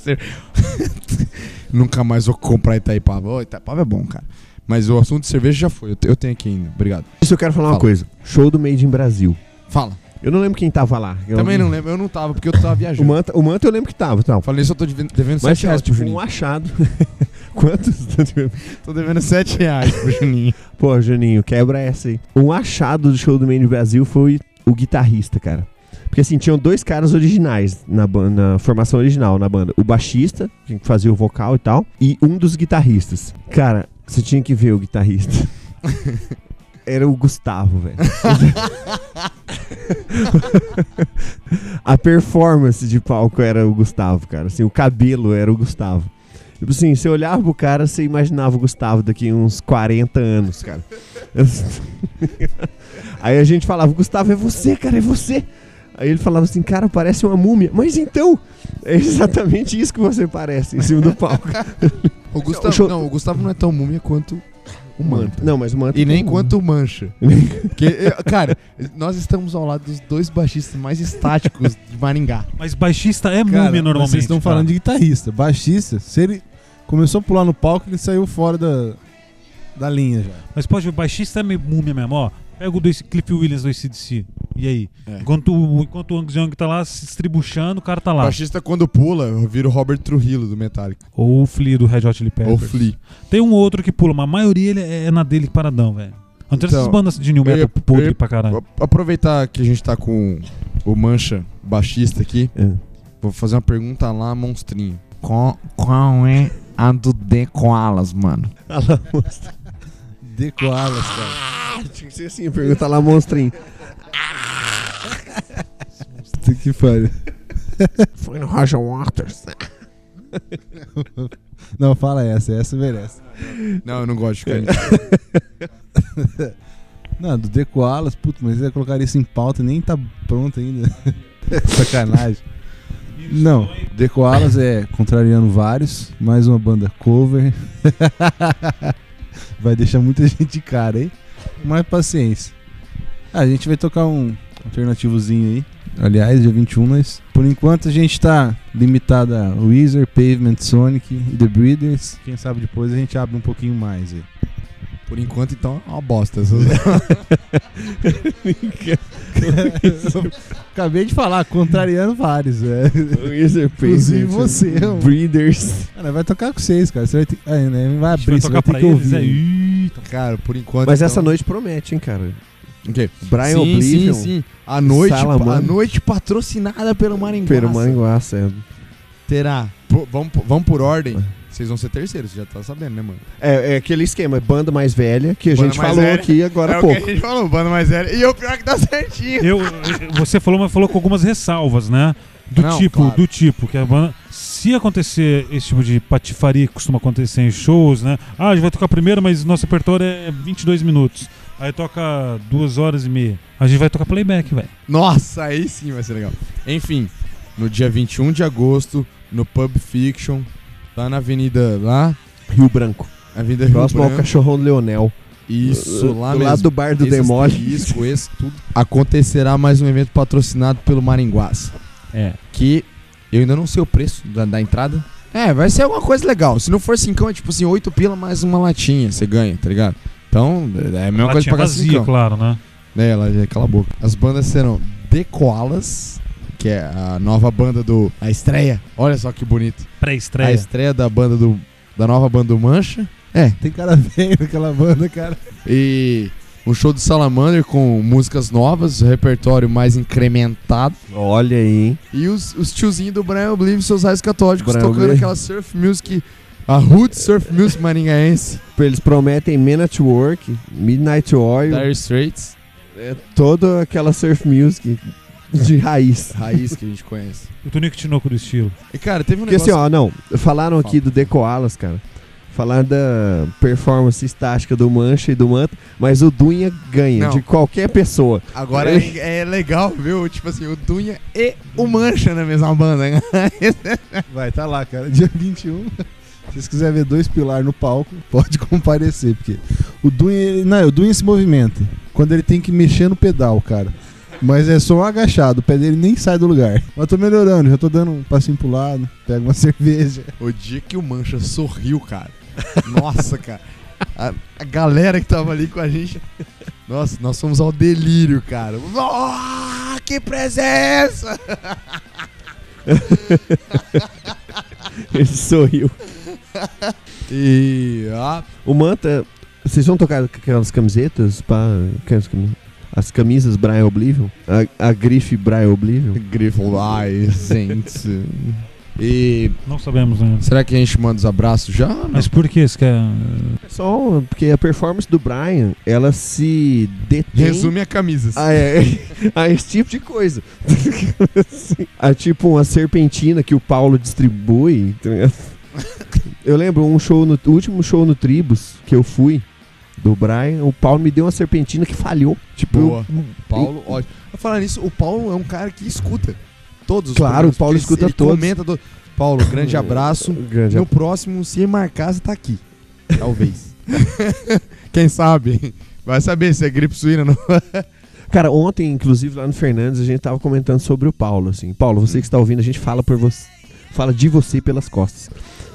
nunca mais vou comprar Itaipava. Ô, Itaipava é bom, cara. Mas o assunto de cerveja já foi. Eu tenho aqui ainda. Obrigado. Isso eu quero falar uma Fala. coisa. Show do Made in Brasil. Fala. Eu não lembro quem tava lá. Também não lembro. Eu não tava, porque eu tava viajando. O Manta eu lembro que tava. Não. Falei isso, eu tô devendo Mas 7 reais pro tipo, Juninho. um achado. Quantos? Tô devendo 7 reais pro Juninho. Pô, Juninho, quebra essa aí. Um achado do show do Made in Brasil foi o guitarrista, cara. Porque assim, tinham 2 caras originais na formação original na banda. O baixista, que fazia o vocal e tal, e um dos guitarristas. Cara, você tinha que ver o guitarrista. Era o Gustavo, velho. A performance de palco era o Gustavo, cara. Assim, o cabelo era o Gustavo. Tipo assim, você olhava pro cara, você imaginava o Gustavo daqui uns 40 anos, cara. Aí a gente falava, Gustavo, é você, cara, é você. Aí ele falava assim, cara, parece uma múmia. Mas então, é exatamente isso que você parece em cima do palco. O Gustavo, show- não, o Gustavo não é tão múmia quanto o Manta. Não, mas o Manta... E nem quanto o Mancha. Porque, cara, nós estamos ao lado dos 2 baixistas mais estáticos de Maringá. Mas baixista é Cara, múmia normalmente. vocês estão cara. falando de guitarrista. Baixista, se ele começou a pular no palco, ele saiu fora da linha já. Mas pode ver, baixista é meio múmia mesmo, ó. Pega o do Cliff Williams do AC/DC. E aí? É. Enquanto o Angus Young tá lá se estribuchando, o cara tá O lá. baixista, quando pula, vira o Robert Trujillo do Metallica. Ou o Flea do Red Hot Chili Ou Peppers. o Flea. Tem um outro que pula, mas a maioria ele é na dele paradão, velho. Não tem Então, essas bandas de new eu ia- metal podre eu ia- pra caralho. Vou aproveitar que a gente tá com o Mancha baixista aqui. É. Vou fazer uma pergunta lá, monstrinho. Qual é a do The Koalas, mano? De koalas, cara. Tinha que ser assim, pergunta lá, monstrinho. Puta que pariu. Foi no Roger Waters. Não, fala essa merece. Não, eu não gosto de ficar em... Não, do The Koalas, puto, mas eu colocaria isso em pauta e nem tá pronto ainda. Sacanagem. Não, The Koalas é contrariando vários, mais uma banda cover. Vai deixar muita gente de cara, hein? Mas paciência. A gente vai tocar um alternativozinho aí. Aliás, dia 21, mas por enquanto a gente tá limitado a Weezer, Pavement, Sonic e The Breeders. Quem sabe depois a gente abre um pouquinho mais aí. Por enquanto, então, é uma bosta. Acabei de falar, contrariando vários. Inclusive Inclusive você. Breeders. Cara, vai tocar com vocês, cara. Você vai ter... né? Vai A gente vai abrir, você vai tocar ter pra que eles, ouvir. Cara, por enquanto... Mas então... essa noite promete, hein, cara. O quê? Brian sim, Oblivion. sim. A noite, Salamandra. a noite patrocinada pelo Maringuaça. Pelo Maringuaça, é. Terá. Vamos por ordem. Vocês vão ser terceiros, você já tá sabendo, né, mano? É aquele esquema, banda mais velha, que a Banda gente mais falou velha. aqui agora há o pouco. que a gente falou, banda mais velha. E o pior que tá certinho. Você falou, mas falou com algumas ressalvas, né? Do Não, tipo, claro. que a banda. Se acontecer esse tipo de patifaria que costuma acontecer em shows, né? Ah, a gente vai tocar primeiro, mas nosso repertório é 22 minutos. Aí toca 2h30. A gente vai tocar playback, velho. Nossa, aí sim vai ser legal. Enfim, no dia 21 de agosto, no Pub Fiction, lá na avenida lá, Rio Branco. Avenida Rio Próximo ao Branco. Cachorrão do Leonel. Isso, lá do mesmo. lado do bar do Esse Demole. asterisco, esse tudo. Acontecerá mais um evento patrocinado pelo Maringuaça. Que eu ainda não sei o preço da entrada. Vai ser alguma coisa legal. Se não for 5, é tipo assim, 8 pila mais uma latinha, você ganha, tá ligado? Então, é a mesma coisa de pagar vazia, 5. claro, né? Ela já cala a boca. As bandas serão The Koalas, que é a nova banda a estreia. Olha só que bonito. A Pré-estreia. estreia da nova banda do Mancha. Tem cara velho naquela banda, cara. E um show do Salamander com músicas novas, repertório mais incrementado. Olha aí, hein? E os tiozinhos do Brian Oblivion, seus raios católicos, Brian tocando Oblivion. aquela surf music, a Hood Surf Music maringaense. Eles prometem Men at Work, Midnight Oil, Dire Straits, toda aquela surf music de raiz. raiz que a gente conhece. O Tonico Tinoco do estilo. E cara, teve um Porque negócio... assim, ó, não, falaram aqui do The Koalas, cara. Falaram da performance estática do Mancha e do Manta, mas o Dunha ganha Não. de qualquer pessoa. Agora é legal, viu? Tipo assim, o Dunha e o Mancha na mesma banda. Vai, tá lá, cara. Dia 21. Se vocês quiserem ver 2 pilares no palco, pode comparecer, porque o Dunha se movimenta quando ele tem que mexer no pedal, cara. Mas é só um agachado, o pé dele nem sai do lugar. Mas tô melhorando, já tô dando um passinho pro lado, pego uma cerveja. O dia que o Mancha sorriu, cara. Nossa, cara. A galera que tava ali com a gente. Nossa, nós fomos ao delírio, cara. Oh, que presença! Ele sorriu. E O Manta, vocês vão tocar aquelas camisetas, as camisas Brian Oblivion, a grife Brian Oblivion. Grifo, ai, gente. E Não sabemos ainda. será que a gente manda os abraços já? Não. Mas por que você quer... Só porque a performance do Brian, ela se detém Resume a camisa. a esse tipo de coisa. A tipo uma serpentina que o Paulo distribui. Eu lembro o último show no Tribus que eu fui do Brian, o Paulo me deu uma serpentina que falhou. Tipo, Boa. Paulo, ótimo. Pra falar nisso, o Paulo é um cara que escuta todos os Claro, programas, o Paulo porque escuta ele todos. Comenta Paulo, grande abraço. grande No próximo, se marcar, você tá aqui. Talvez. Quem sabe? Vai saber se é gripe suína não. Cara, ontem, inclusive, lá no Fernandes, a gente tava comentando sobre o Paulo, assim. Paulo, você que está ouvindo, a gente fala de você pelas costas.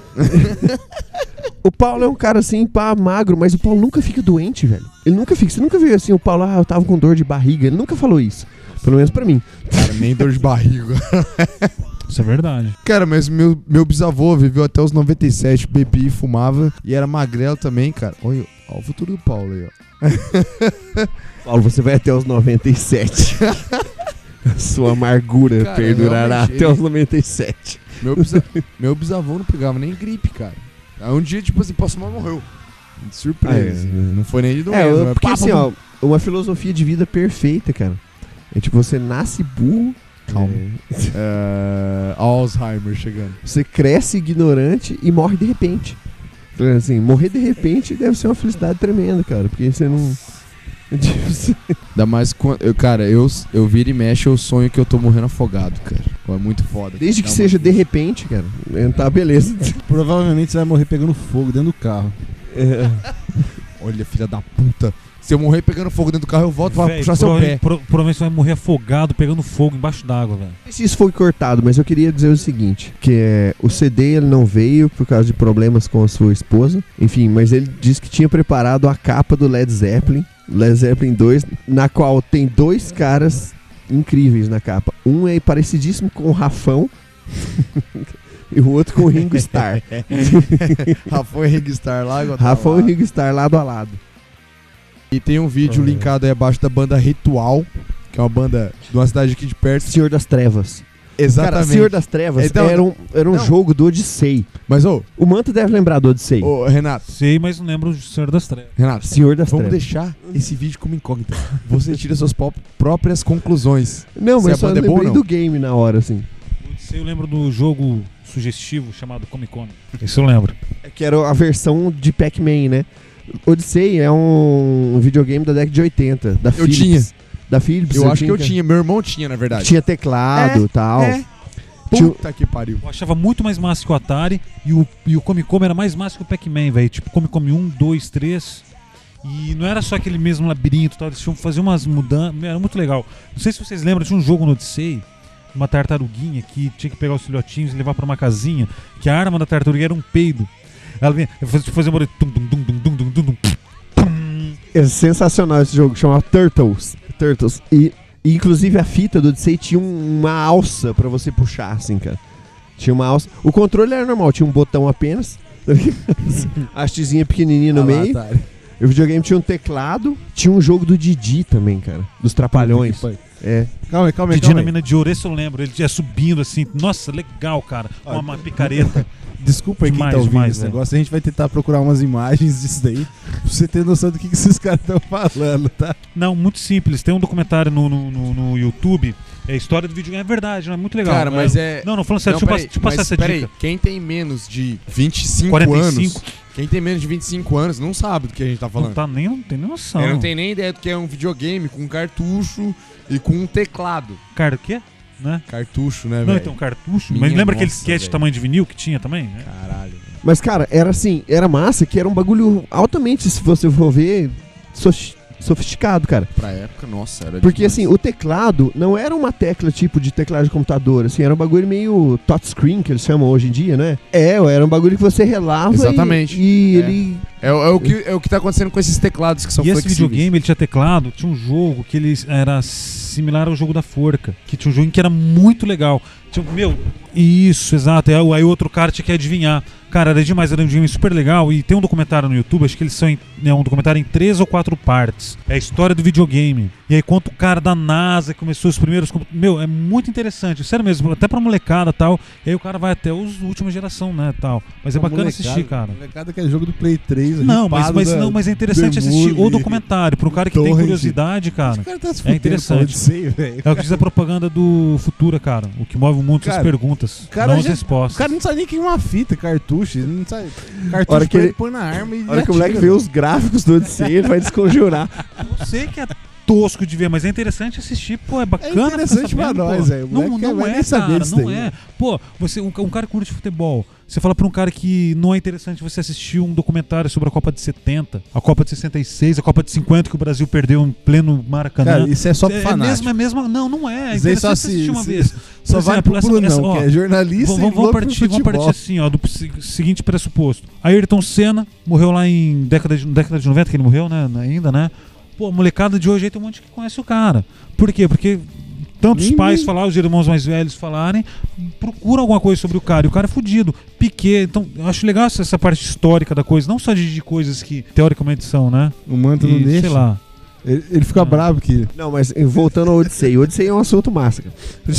O Paulo é um cara assim, pá, magro, mas o Paulo nunca fica doente, velho. Ele nunca fica. Você nunca viu assim, o Paulo, eu tava com dor de barriga. Ele nunca falou isso. Pelo menos pra mim. Cara, nem dor de barriga. Isso é verdade. Cara, mas meu bisavô viveu até os 97, bebia e fumava. E era magrelo também, cara. Olha o futuro do Paulo aí, ó. Paulo, você vai até os 97. A sua amargura Cara, perdurará realmente, até os 97. Meu bisavô não pegava nem gripe, cara. Aí um dia, tipo assim, passou mal, morreu. De surpresa. Não foi nem de doença. Porque assim, ó, uma filosofia de vida perfeita, cara. É tipo, você nasce burro. Calma. Alzheimer chegando. Você cresce ignorante e morre de repente. Então, assim, morrer de repente deve ser uma felicidade tremenda, cara. Porque você não... Ainda mais quando... Eu viro e mexo, eu sonho que eu tô morrendo afogado, cara. É muito foda. Desde que Dá uma- seja de repente, cara. Tá, beleza. Provavelmente você vai morrer pegando fogo dentro do carro. Olha, filha da puta. Se eu morrer pegando fogo dentro do carro, eu volto pra Véi, puxar seu pé. Provavelmente você vai morrer afogado, pegando fogo embaixo d'água, velho. Não sei se isso foi cortado, mas eu queria dizer o seguinte, que o CD ele não veio por causa de problemas com a sua esposa, enfim, mas ele disse que tinha preparado a capa do Led Zeppelin 2, na qual tem 2 caras incríveis na capa. Um é parecidíssimo com o Rafão e o outro com o Ringo Starr. Rafão e Ringo Starr lá. igual Rafão tava e lá. Ringo Starr lado a lado. E tem um vídeo linkado aí abaixo da banda Ritual, que é uma banda de uma cidade aqui de perto. Senhor das Trevas. Exatamente. Cara, Senhor das Trevas Então, era um não. jogo do Odyssey. Mas, ô, O Manta deve lembrar do Odyssey. Renato, Sei, mas não lembro do Senhor das Trevas. Senhor das vamos Trevas. deixar esse vídeo como incógnita. Você tira suas próprias conclusões. Não, Se mas a eu só banda é boa ou lembrei não? do game na hora, assim. Sei, eu lembro do jogo sugestivo chamado Come Come. Isso eu lembro. Que era a versão de Pac-Man, né? Odyssey é um videogame da década de 80, da Eu Philips. tinha. Da Philips. Eu acho que eu cara. tinha. Meu irmão tinha, na verdade. Tinha teclado e tal. Tinha- Puta que pariu. Eu achava muito mais massa que o Atari e o Come era mais massa que o Pac-Man, velho. Tipo, Come 1, 2, 3. E não era só aquele mesmo labirinto e tal. Eles tinham fazer umas mudanças. Era muito legal. Não sei se vocês lembram, tinha um jogo no Odyssey, uma tartaruguinha que tinha que pegar os filhotinhos e levar pra uma casinha, que a arma da tartaruga era um peido. Ela vinha, fazia um barulho. É sensacional esse jogo, chamava Turtles. E inclusive a fita do Odyssey tinha uma alça pra você puxar, assim, cara. Tinha uma alça. O controle era normal, tinha um botão apenas. A hastezinha pequenininha no meio. O videogame tinha um teclado. Tinha um jogo do Didi também, cara. Dos Trapalhões. É. Calma aí. Didi na mina de ouro, esse eu lembro. Ele ia subindo assim. Nossa, legal, cara. Uma picareta. Desculpa aí quem tá ouvindo Demais, esse velho. negócio. A gente vai tentar procurar umas imagens disso daí pra você ter noção do que esses caras estão falando, tá? Não, muito simples. Tem um documentário no YouTube. É a história do videogame. É verdade, não é muito legal. Cara, mas é... Não, falando sério, deixa eu passar essa dica. Quem tem menos de 25 45. anos... Quem tem menos de 25 anos não sabe do que a gente tá falando. Não tem nem noção. Ele não tem nem ideia do que é um videogame com cartucho e com um teclado. Cara, o quê? Né? Cartucho, né, Não, velho? então, cartucho. Minha Mas lembra aquele nossa, sketch velho. tamanho de vinil que tinha também? Né? Caralho. velho. Mas, cara, era assim, era massa, que era um bagulho altamente, se você for ver, sofisticado, cara. Pra época, nossa, era Porque, demais. assim, o teclado não era uma tecla tipo de teclado de computador, assim, era um bagulho meio touchscreen, que eles chamam hoje em dia, né? era um bagulho que você relava Exatamente. e É. ele... É o que tá acontecendo com esses teclados que são E esse flexíveis. videogame, ele tinha teclado, tinha um jogo que ele era similar ao jogo da Forca, que tinha um jogo que era muito legal. Tinha, isso, exato. Aí o outro cara tinha que adivinhar. Cara, era demais, era um game super legal. E tem um documentário no YouTube, acho que eles são um documentário em 3 ou 4 partes. É a história do videogame. E aí conta o cara da NASA que começou os primeiros... é muito interessante, sério mesmo, até pra molecada e tal. E aí o cara vai até a última geração, né, tal. Mas é bacana assistir, cara. Molecada que é jogo do Play 3. Não, mas é interessante assistir o documentário. Pro cara que tem Torrent. curiosidade, cara. O cara tá se É fudendo interessante. com Odyssey, velho. É o que diz a propaganda do Futura, cara. O que move o mundo são as Cara, perguntas, o cara não as já- respostas. O cara não sabe nem que é uma fita, cartucho. Ele não sabe. Cartucho Hora que pra ele ele- põe na arma e A hora que o atira, moleque vê velho. os gráficos do Odyssey, ele vai desconjurar. Eu sei que é tosco de ver, mas é interessante assistir. Pô, é bacana. É interessante ficar pra sabendo, nós, pô. velho. O Não, moleque não vai é, nem saber cara, disso não daí. é. Pô, um cara que curte futebol. Você fala pra um cara que não é interessante você assistir um documentário sobre a Copa de 70, a Copa de 66, a Copa de 50 que o Brasil perdeu em pleno Maracanã. Cara, isso é só pro fanático. mesmo. Não é. É Isso aí interessante só você assistir uma se- vez. Só Por vale exemplo, pro Brunão, ó, que é jornalista e Vamos louco pro partir futebol. assim, ó, do seguinte pressuposto. Ayrton Senna morreu lá em década de 90, que ele morreu, né? Ainda, né? Pô, a molecada de hoje aí tem um monte que conhece o cara. Por quê? Porque tantos pais falar, os irmãos mais velhos falarem, procuram alguma coisa sobre o cara. E o cara é fudido. Piquet. Então, eu acho legal essa parte histórica da coisa. Não só de coisas que teoricamente são, né? O manto não E, deixa. sei lá. Ele fica bravo que... Não, mas voltando ao Odyssey. O Odyssey é um assunto massa, cara.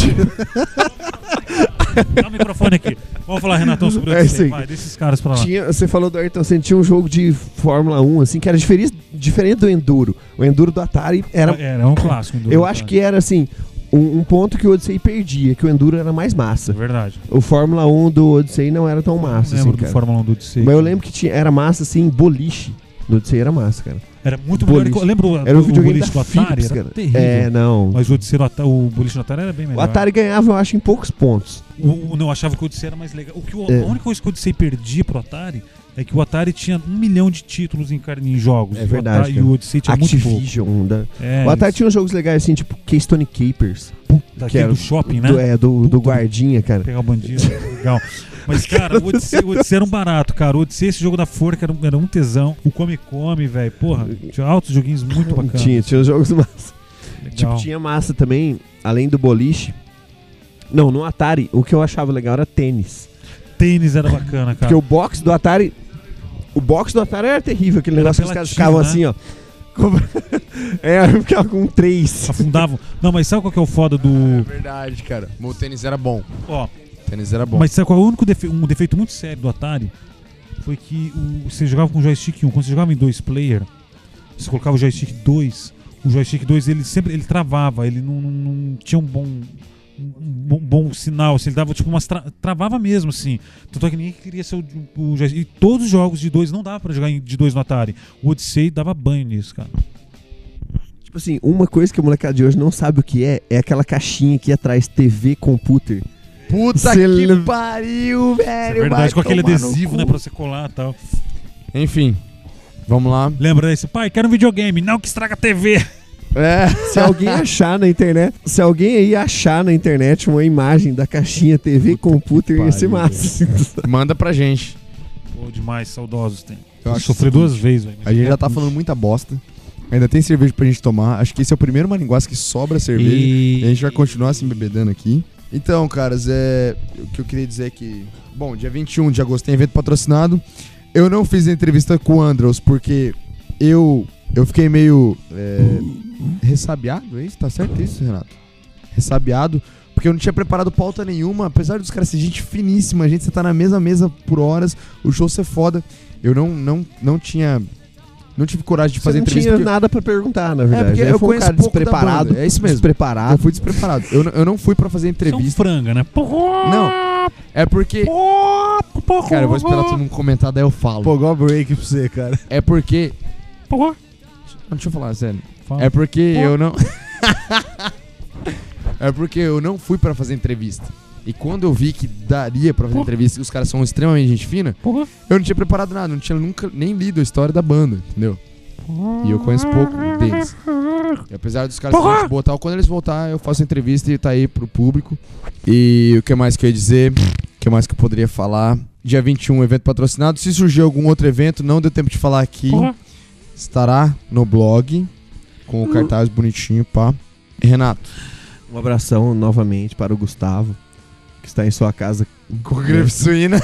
Dá o microfone aqui. Vamos falar, Renatão, sobre o É isso Odyssey. aí. Vai, deixa esses caras pra lá. Você falou do Ayrton Senna, tinha um jogo de Fórmula 1, assim, que era diferente do Enduro. O Enduro do Atari era... Era um clássico. Eu acho que era, assim, um ponto que o Odyssey perdia, que o Enduro era mais É massa. verdade. O Fórmula 1 do Odyssey não era tão massa, Eu assim, lembro do cara. Fórmula 1 do Odyssey. Mas eu lembro que era massa, assim, boliche. No Odyssey era massa, cara. Era muito melhor. Boliche. Lembra Era um o videogame boliche da do Atari? Philips, Era cara. terrível. Não. Mas o Odyssey, o boliche do Atari era bem O melhor. Atari ganhava, eu acho, em poucos pontos. Não, eu achava que o Odyssey era mais legal. É. A única coisa que o Odyssey perdia pro Atari é que o Atari tinha 1 milhão de títulos em jogos. É verdade, E o Odyssey tinha muito pouco. Activision. É, O Atari isso. tinha uns jogos legais, assim, tipo Keystone Capers. Daquele era do shopping, né? Do Puta. guardinha, cara. Pegar o bandido. Legal. Mas, cara, o Odyssey era um barato, cara. O Odyssey, esse jogo da Forca era um tesão. O Come, velho. Porra, tinha altos joguinhos muito bacanas. Tinha os jogos massa. Legal. Tipo, tinha massa também, além do boliche. Não, no Atari, o que eu achava legal era tênis. Tênis era bacana, cara. Porque o box do Atari... O box do Atari era terrível. Aquele Era negócio que os caras apelativo, ficavam né? assim, ó. Eu ficava com 3. Afundavam. Não, mas sabe qual que é o foda É do... verdade, cara. O tênis era bom. Ó, O tênis era bom. mas sabe qual é o único um defeito muito sério do Atari? Foi que você jogava com o joystick 1. Quando você jogava em 2 player, você colocava o joystick 2. O joystick 2 ele travava, ele não tinha um bom bom sinal, assim, ele dava tipo umas travava mesmo, assim. Tanto é que ninguém queria ser o joystick. E todos os jogos de 2 não dava pra jogar de 2 no Atari. O Odyssey dava banho nisso, cara. Tipo assim, uma coisa que a molecada de hoje não sabe o que é aquela caixinha aqui atrás, TV Computer. Puta que pariu, velho. É verdade, com aquele adesivo, né, pra você colar e tal. Enfim, vamos lá. Lembra desse? Pai, quero um videogame, não que estraga a TV. Se alguém achar na internet, se alguém aí achar na internet uma imagem da caixinha TV Computer, ia ser massa. Manda pra gente. Pô, demais, saudosos tem. Eu acho sofri 2 vezes, velho. A gente já tá falando muita bosta. Ainda tem cerveja pra gente tomar. Acho que esse é o primeiro Maringuaça que sobra cerveja. E a gente vai continuar se embebedando aqui. Então, caras, o que eu queria dizer é que... Bom, dia 21 de agosto tem evento patrocinado. Eu não fiz a entrevista com o Andros porque eu fiquei meio ressabiado, é isso? Tá certo isso, Renato? Ressabiado, porque eu não tinha preparado pauta nenhuma. Apesar dos caras ser gente finíssima, a gente sentar na mesma mesa por horas, o show ser foda. Eu não tive coragem de fazer entrevista. Não tinha nada pra perguntar, na verdade. Porque eu fui um cara despreparado. É isso mesmo. Despreparado. Eu fui despreparado. Eu não fui pra fazer entrevista. São franga, né? Não. É porque... Cara, eu vou esperar todo mundo comentar, daí eu falo. Pô, igual break pra você, cara. É porque... Deixa eu falar, sério. Fala. É porque eu não... É porque eu não fui pra fazer entrevista. E quando eu vi que daria pra fazer entrevista e os caras são extremamente gente fina, eu não tinha preparado nada, não tinha nunca nem lido a história da banda, entendeu? E eu conheço pouco deles. E apesar dos caras serem gente boa tal, quando eles voltar eu faço entrevista e tá aí pro público. E o que mais que eu ia dizer? O que mais que eu poderia falar? Dia 21, evento patrocinado. Se surgir algum outro evento, não deu tempo de falar aqui, estará no blog, com o cartaz bonitinho, pá. Renato. Um abração novamente para o Gustavo, que está em sua casa Com gripe suína.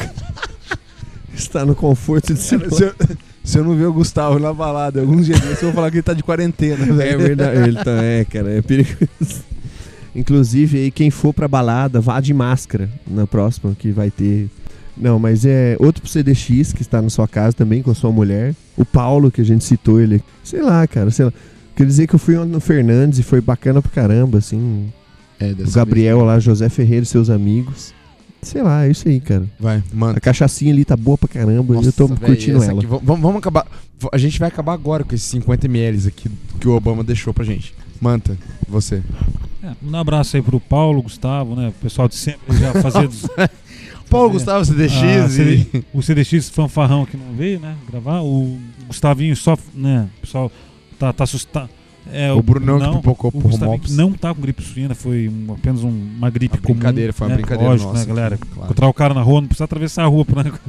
Está no conforto de seu... Se eu não ver o Gustavo na balada alguns dias desses, eu vou falar que ele tá de quarentena, velho. É verdade, ele tá, cara, é perigoso. Inclusive, aí, quem for pra balada, vá de máscara na próxima, que vai ter... Não, mas é outro pro CDX, que está na sua casa também, com a sua mulher. O Paulo, que a gente citou, ele... Sei lá, cara, sei lá. Quer dizer que eu fui ontem no Fernandes e foi bacana pra caramba, assim. O Gabriel lá, José Ferreira e seus amigos. Sei lá, é isso aí, cara. Vai, mano. A cachaçinha ali tá boa pra caramba. Nossa, eu tô véio, curtindo ela. Aqui, vamos acabar. A gente vai acabar agora com esses 50 ml aqui que o Obama deixou pra gente. Manta, você. Um abraço aí pro Paulo, Gustavo, né? O pessoal de sempre já fazendo. Paulo, Gustavo, CDX o CDX fanfarrão que não veio, né? Gravar. O Gustavinho só, né? O pessoal tá assustado. O Brunão que pipocou pro Gustavinho que não tá com gripe suína, foi apenas uma gripe comum. Brincadeira, foi uma brincadeira lógico, nossa. Né, galera? Claro. Encontrar o cara na rua, não precisa atravessar a rua.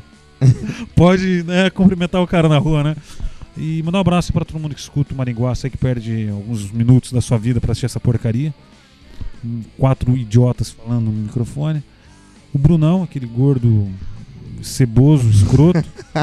Pode, né, cumprimentar o cara na rua, né? E mandar um abraço pra todo mundo que escuta o Maringuaça, que perde alguns minutos da sua vida pra assistir essa porcaria. 4 idiotas falando no microfone. O Brunão, aquele gordo ceboso, escroto.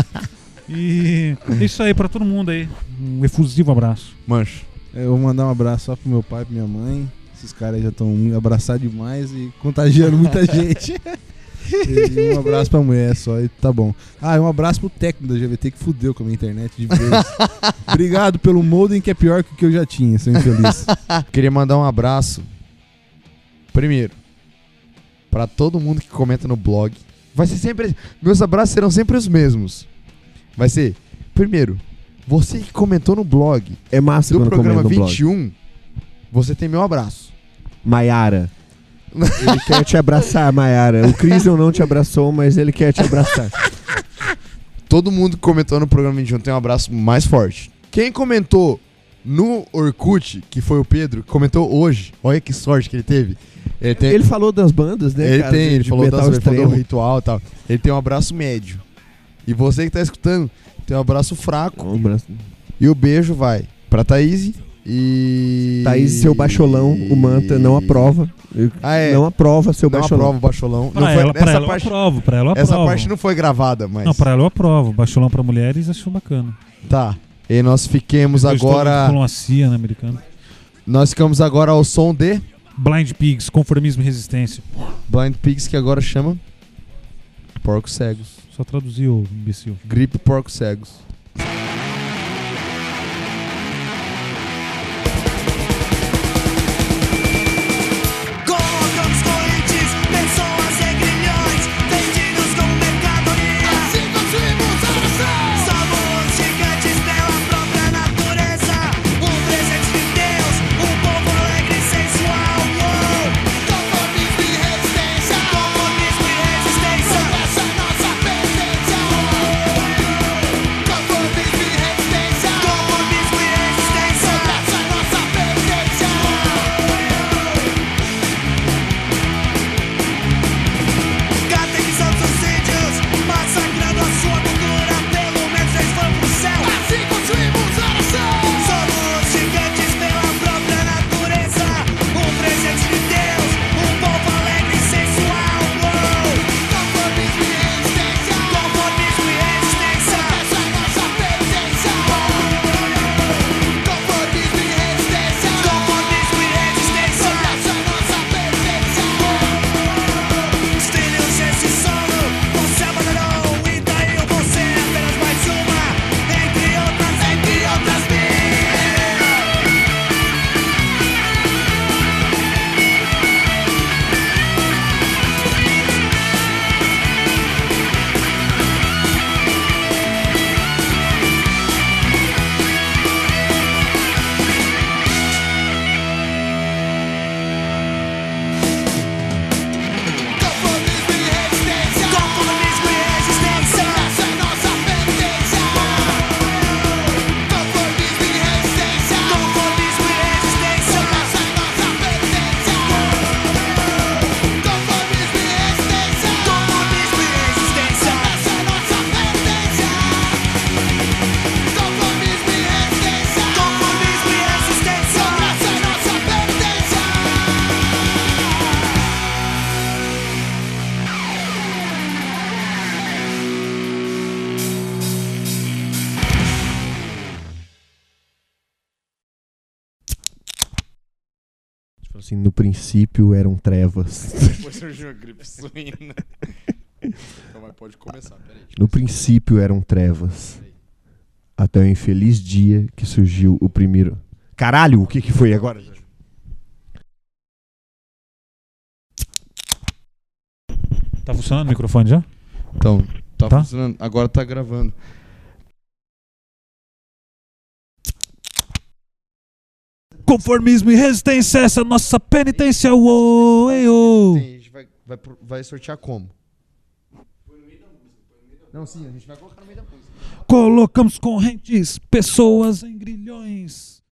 E é isso aí pra todo mundo aí. Um efusivo abraço. Mancho. Eu vou mandar um abraço só pro meu pai e pra minha mãe. Esses caras já estão abraçados demais e contagiando muita gente. E um abraço pra mulher só e tá bom. E um abraço pro técnico da GVT que fudeu com a minha internet de vez. Obrigado pelo modem que é pior que o que eu já tinha, seu infeliz. Queria mandar um abraço. Primeiro, pra todo mundo que comenta no blog. Vai ser sempre... Meus abraços serão sempre os mesmos. Vai ser, primeiro, você que comentou no blog É massa do quando programa comenta no 21, você tem meu abraço. Maiara. Ele quer te abraçar, Maiara. O Crisium não te abraçou, mas ele quer te abraçar. Todo mundo que comentou no programa 21 tem um abraço mais forte. Quem comentou no Orkut, que foi o Pedro, que comentou hoje, olha que sorte que ele teve. Ele falou das bandas, né, ele cara? Tem, ele falou metal das bandas, extremo. falou do ritual e tal. Ele tem um abraço médio. E você que tá escutando, tem um abraço fraco. Um abraço. E o beijo vai pra Thaís e... Thaís, seu baixolão, o Manta não aprova. Não aprova seu não baixolão. aprova o baixolão. Pra ela eu aprovo, pra ela eu aprovo. Essa parte não foi gravada, mas... Não, pra ela eu aprovo. Baixolão pra mulheres, acho bacana. Tá. E nós fiquemos agora... Diplomacia, né, americano. Nós ficamos agora ao som de... Blind Pigs, conformismo e resistência. Blind Pigs, que agora chama... Porcos Cegos. Só traduziu, imbecil. Gripe Porcos Cegos. God Assim, no princípio eram trevas. Depois surgiu a gripe suína. Então, mas pode começar, peraí. No princípio eram trevas. Até o infeliz dia que surgiu o primeiro. Caralho, o que foi agora? Tá funcionando o microfone já? Então, tá Tá? funcionando. Agora tá gravando. Conformismo e resistência, essa é a nossa penitência. Uou, ei, ô. A gente vai sortear como? Não, sim, a gente vai colocar no meio da música. Colocamos correntes, pessoas em grilhões.